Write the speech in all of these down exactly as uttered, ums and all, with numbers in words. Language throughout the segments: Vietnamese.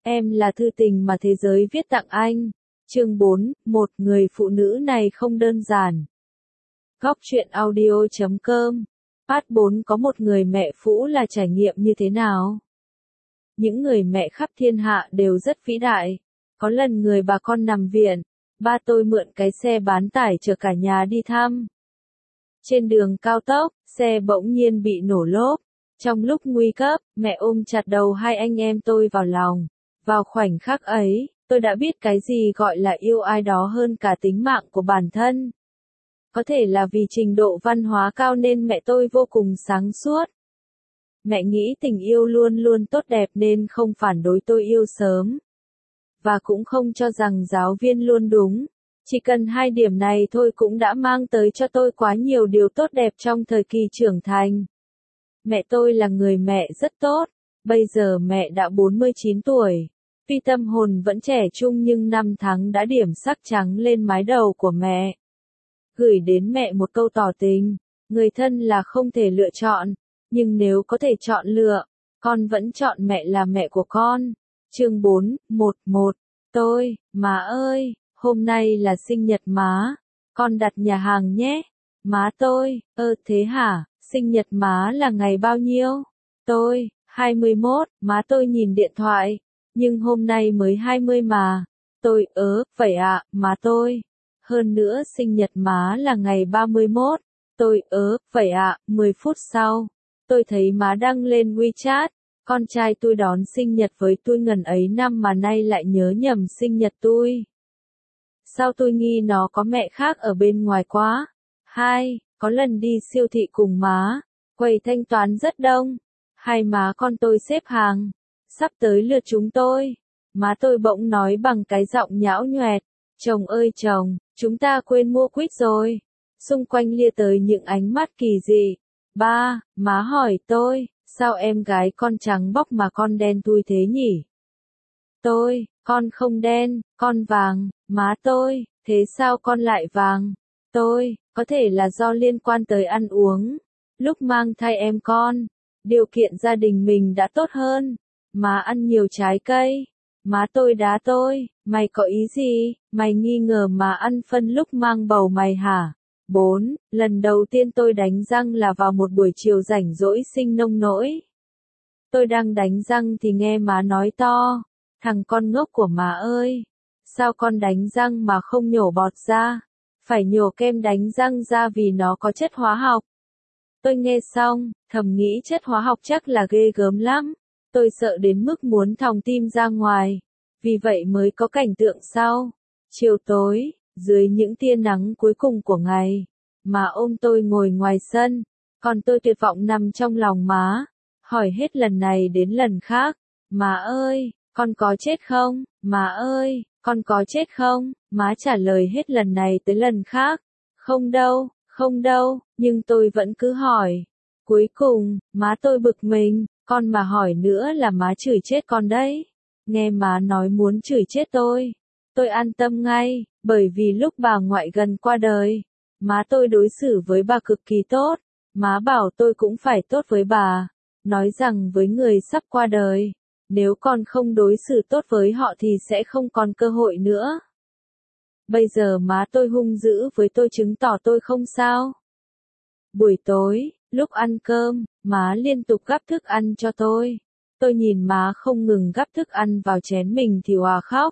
Em là thư tình mà thế giới viết tặng anh. Chương bốn, một người phụ nữ này không đơn giản. Góc truyện audio chấm com. Part bốn có một người mẹ phũ là trải nghiệm như thế nào? Những người mẹ khắp thiên hạ đều rất vĩ đại. Có lần người bà con nằm viện, ba tôi mượn cái xe bán tải chở cả nhà đi thăm. Trên đường cao tốc, xe bỗng nhiên bị nổ lốp. Trong lúc nguy cấp, mẹ ôm chặt đầu hai anh em tôi vào lòng. Vào khoảnh khắc ấy, tôi đã biết cái gì gọi là yêu ai đó hơn cả tính mạng của bản thân. Có thể là vì trình độ văn hóa cao nên mẹ tôi vô cùng sáng suốt. Mẹ nghĩ tình yêu luôn luôn tốt đẹp nên không phản đối tôi yêu sớm. Và cũng không cho rằng giáo viên luôn đúng. Chỉ cần hai điểm này thôi cũng đã mang tới cho tôi quá nhiều điều tốt đẹp trong thời kỳ trưởng thành. Mẹ tôi là người mẹ rất tốt. Bây giờ mẹ đã bốn mươi chín tuổi. Tuy tâm hồn vẫn trẻ trung nhưng năm tháng đã điểm sắc trắng lên mái đầu của mẹ. Gửi đến mẹ một câu tỏ tình. Người thân là không thể lựa chọn. Nhưng nếu có thể chọn lựa, con vẫn chọn mẹ là mẹ của con. Chương bốn, một một. Tôi, má ơi, hôm nay là sinh nhật má. Con đặt nhà hàng nhé. Má tôi, ơ thế hả, sinh nhật má là ngày bao nhiêu? Tôi, hai mươi mốt, má tôi nhìn điện thoại. Nhưng hôm nay mới hai mươi mà. Tôi, ớ, vậy ạ, má tôi. Hơn nữa sinh nhật má là ngày ba mươi mốt. Tôi, ớ, vậy ạ, mười phút sau. Tôi thấy má đăng lên WeChat. Con trai tôi đón sinh nhật với tôi ngần ấy năm mà nay lại nhớ nhầm sinh nhật tôi. Sao tôi nghi nó có mẹ khác ở bên ngoài quá. Hai, có lần đi siêu thị cùng má. Quầy thanh toán rất đông. Hai má con tôi xếp hàng. Sắp tới lượt chúng tôi. Má tôi bỗng nói bằng cái giọng nhão nhoẹt. Chồng ơi chồng, chúng ta quên mua quýt rồi. Xung quanh lia tới những ánh mắt kỳ dị. Ba, má hỏi tôi, sao em gái con trắng bóc mà con đen thui thế nhỉ? Tôi, con không đen, con vàng. Má tôi, thế sao con lại vàng? Tôi, có thể là do liên quan tới ăn uống. Lúc mang thai em con, điều kiện gia đình mình đã tốt hơn. Má ăn nhiều trái cây. Má tôi đá tôi, mày có ý gì? Mày nghi ngờ má ăn phân lúc mang bầu mày hả? Bốn, lần đầu tiên tôi đánh răng là vào một buổi chiều rảnh rỗi sinh nông nỗi. Tôi đang đánh răng thì nghe má nói to, thằng con ngốc của má ơi, sao con đánh răng mà không nhổ bọt ra? Phải nhổ kem đánh răng ra vì nó có chất hóa học. Tôi nghe xong, thầm nghĩ chất hóa học chắc là ghê gớm lắm. Tôi sợ đến mức muốn thòng tim ra ngoài. Vì vậy mới có cảnh tượng sau. Chiều tối, dưới những tia nắng cuối cùng của ngày, má ôm tôi ngồi ngoài sân, còn tôi tuyệt vọng nằm trong lòng má, hỏi hết lần này đến lần khác, má ơi, con có chết không? Má ơi, con có chết không? Má trả lời hết lần này tới lần khác, không đâu, không đâu, nhưng tôi vẫn cứ hỏi. Cuối cùng, má tôi bực mình, con mà hỏi nữa là má chửi chết con đấy. Nghe má nói muốn chửi chết tôi. Tôi an tâm ngay, bởi vì lúc bà ngoại gần qua đời, má tôi đối xử với bà cực kỳ tốt. Má bảo tôi cũng phải tốt với bà. Nói rằng với người sắp qua đời, nếu con không đối xử tốt với họ thì sẽ không còn cơ hội nữa. Bây giờ má tôi hung dữ với tôi chứng tỏ tôi không sao. Buổi tối, lúc ăn cơm, má liên tục gắp thức ăn cho tôi. Tôi nhìn má không ngừng gắp thức ăn vào chén mình thì òa khóc.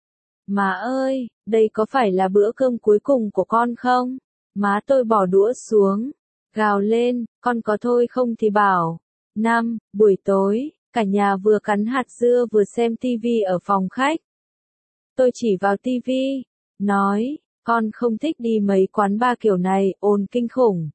Má ơi, đây có phải là bữa cơm cuối cùng của con không? Má tôi bỏ đũa xuống, gào lên, con có thôi không thì bảo. Năm, buổi tối, cả nhà vừa cắn hạt dưa vừa xem tivi ở phòng khách. Tôi chỉ vào tivi, nói, con không thích đi mấy quán bar kiểu này, ồn kinh khủng.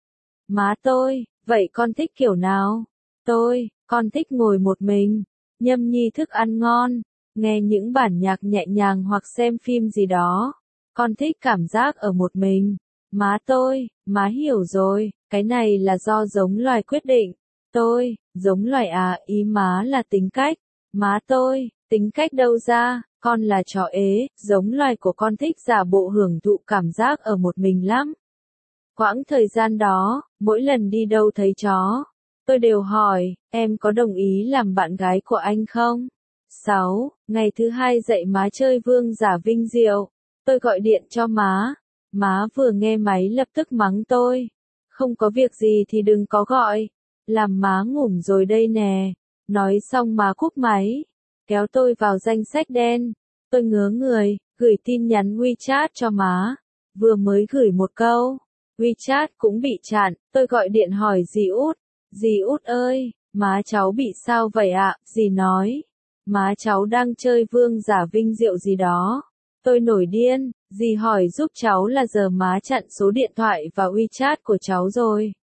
Má tôi, vậy con thích kiểu nào? Tôi, con thích ngồi một mình, nhâm nhi thức ăn ngon, nghe những bản nhạc nhẹ nhàng hoặc xem phim gì đó. Con thích cảm giác ở một mình. Má tôi, má hiểu rồi, cái này là do giống loài quyết định. Tôi, giống loài à, ý má là tính cách. Má tôi, tính cách đâu ra, con là chó ế, giống loài của con thích giả bộ hưởng thụ cảm giác ở một mình lắm. Quãng thời gian đó, mỗi lần đi đâu thấy chó, tôi đều hỏi, em có đồng ý làm bạn gái của anh không? sáu. Ngày thứ hai dậy má chơi vương giả vinh diệu. Tôi gọi điện cho má. Má vừa nghe máy lập tức mắng tôi. Không có việc gì thì đừng có gọi. Làm má ngủm rồi đây nè. Nói xong má cúp máy. Kéo tôi vào danh sách đen. Tôi ngớ người, gửi tin nhắn WeChat cho má. Vừa mới gửi một câu. WeChat cũng bị chặn. Tôi gọi điện hỏi dì Út. Dì Út ơi, má cháu bị sao vậy ạ? Dì nói. Má cháu đang chơi vương giả vinh diệu gì đó. Tôi nổi điên, dì hỏi giúp cháu là giờ má chặn số điện thoại và WeChat của cháu rồi.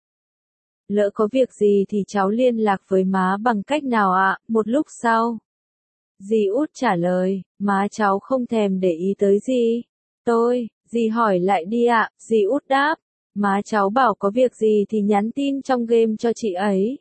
Lỡ có việc gì thì cháu liên lạc với má bằng cách nào ạ? Một lúc sau. Dì Út trả lời, má cháu không thèm để ý tới gì. Tôi, dì hỏi lại đi ạ, dì Út đáp. Má cháu bảo có việc gì thì nhắn tin trong game cho chị ấy.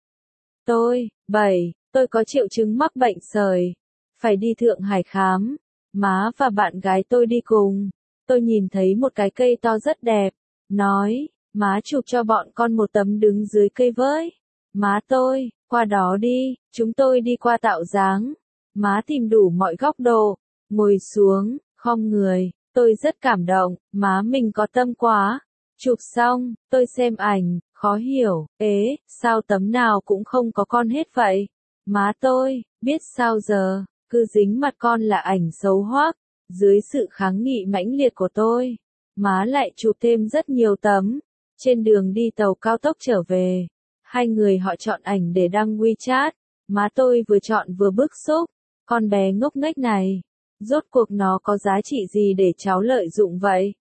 Tôi, bảy, tôi có triệu chứng mắc bệnh sởi. Phải đi Thượng Hải khám. Má và bạn gái tôi đi cùng. Tôi nhìn thấy một cái cây to rất đẹp. Nói, má chụp cho bọn con một tấm đứng dưới cây với. Má tôi, qua đó đi, chúng tôi đi qua tạo dáng. Má tìm đủ mọi góc độ. Ngồi xuống, khom người. Tôi rất cảm động, má mình có tâm quá. Chụp xong, tôi xem ảnh, khó hiểu, ế, sao tấm nào cũng không có con hết vậy? Má tôi, biết sao giờ, cứ dính mặt con là ảnh xấu hoắc. Dưới sự kháng nghị mãnh liệt của tôi, má lại chụp thêm rất nhiều tấm. Trên đường đi tàu cao tốc trở về, hai người họ chọn ảnh để đăng WeChat. Má tôi vừa chọn vừa bức xúc, con bé ngốc nghếch này, rốt cuộc nó có giá trị gì để cháu lợi dụng vậy?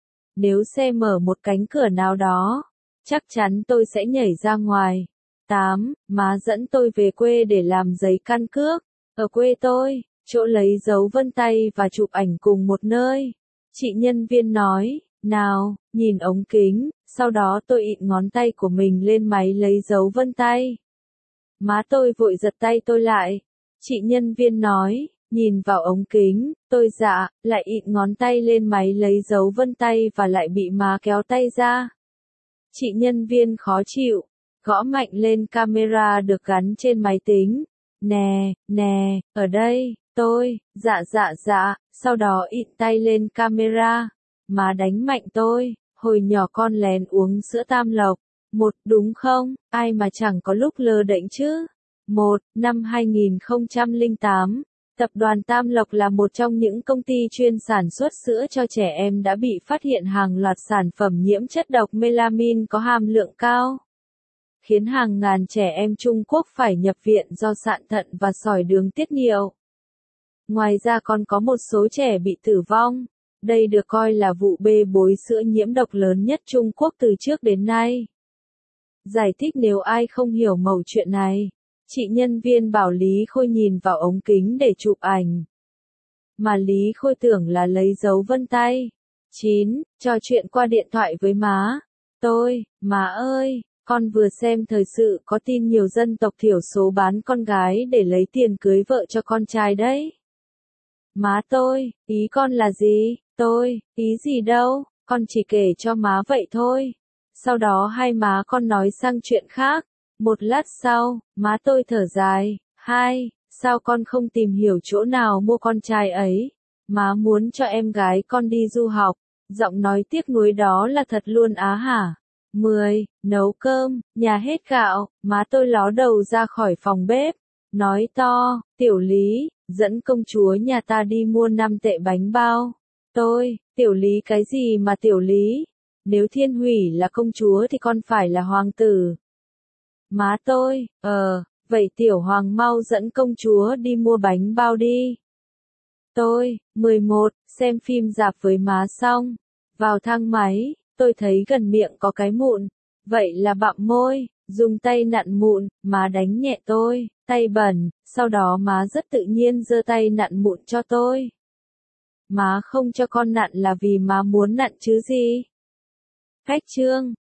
Nếu xe mở một cánh cửa nào đó, chắc chắn tôi sẽ nhảy ra ngoài. tám. Má dẫn tôi về quê để làm giấy căn cước. Ở quê tôi, chỗ lấy dấu vân tay và chụp ảnh cùng một nơi. Chị nhân viên nói, nào, nhìn ống kính, sau đó tôi ịn ngón tay của mình lên máy lấy dấu vân tay. Má tôi vội giật tay tôi lại. Chị nhân viên nói, nhìn vào ống kính, tôi dạ, lại ịn ngón tay lên máy lấy dấu vân tay và lại bị má kéo tay ra. Chị nhân viên khó chịu, gõ mạnh lên camera được gắn trên máy tính. Nè, nè, ở đây, tôi, dạ dạ dạ, sau đó ịn tay lên camera. Má đánh mạnh tôi, hồi nhỏ con lén uống sữa Tam Lộc. Một, đúng không, ai mà chẳng có lúc lơ đễnh chứ. Một, năm hai nghìn không trăm lẻ tám. Tập đoàn Tam Lộc là một trong những công ty chuyên sản xuất sữa cho trẻ em đã bị phát hiện hàng loạt sản phẩm nhiễm chất độc melamine có hàm lượng cao, khiến hàng ngàn trẻ em Trung Quốc phải nhập viện do sạn thận và sỏi đường tiết niệu. Ngoài ra còn có một số trẻ bị tử vong. Đây được coi là vụ bê bối sữa nhiễm độc lớn nhất Trung Quốc từ trước đến nay. Giải thích nếu ai không hiểu mẩu chuyện này. Chị nhân viên bảo Lý Khôi nhìn vào ống kính để chụp ảnh. Mà Lý Khôi tưởng là lấy dấu vân tay. chín. Trò chuyện qua điện thoại với má. Tôi, má ơi, con vừa xem thời sự có tin nhiều dân tộc thiểu số bán con gái để lấy tiền cưới vợ cho con trai đấy. Má tôi, ý con là gì? Tôi, ý gì đâu, con chỉ kể cho má vậy thôi. Sau đó hai má con nói sang chuyện khác. Một lát sau, má tôi thở dài. Hai, sao con không tìm hiểu chỗ nào mua con trai ấy? Má muốn cho em gái con đi du học. Giọng nói tiếc nuối đó là thật luôn á hả? Mười, nấu cơm, nhà hết gạo, má tôi ló đầu ra khỏi phòng bếp. Nói to, Tiểu Lý, dẫn công chúa nhà ta đi mua năm tệ bánh bao. Tôi, Tiểu Lý cái gì mà Tiểu Lý? Nếu Thiên Hủy là công chúa thì con phải là hoàng tử. Má tôi, ờ, vậy Tiểu Hoàng mau dẫn công chúa đi mua bánh bao đi. Tôi, mười một, xem phim rạp với má xong. Vào thang máy, tôi thấy gần miệng có cái mụn. Vậy là bặm môi, dùng tay nặn mụn, má đánh nhẹ tôi, tay bẩn, sau đó má rất tự nhiên giơ tay nặn mụn cho tôi. Má không cho con nặn là vì má muốn nặn chứ gì. Khách trương.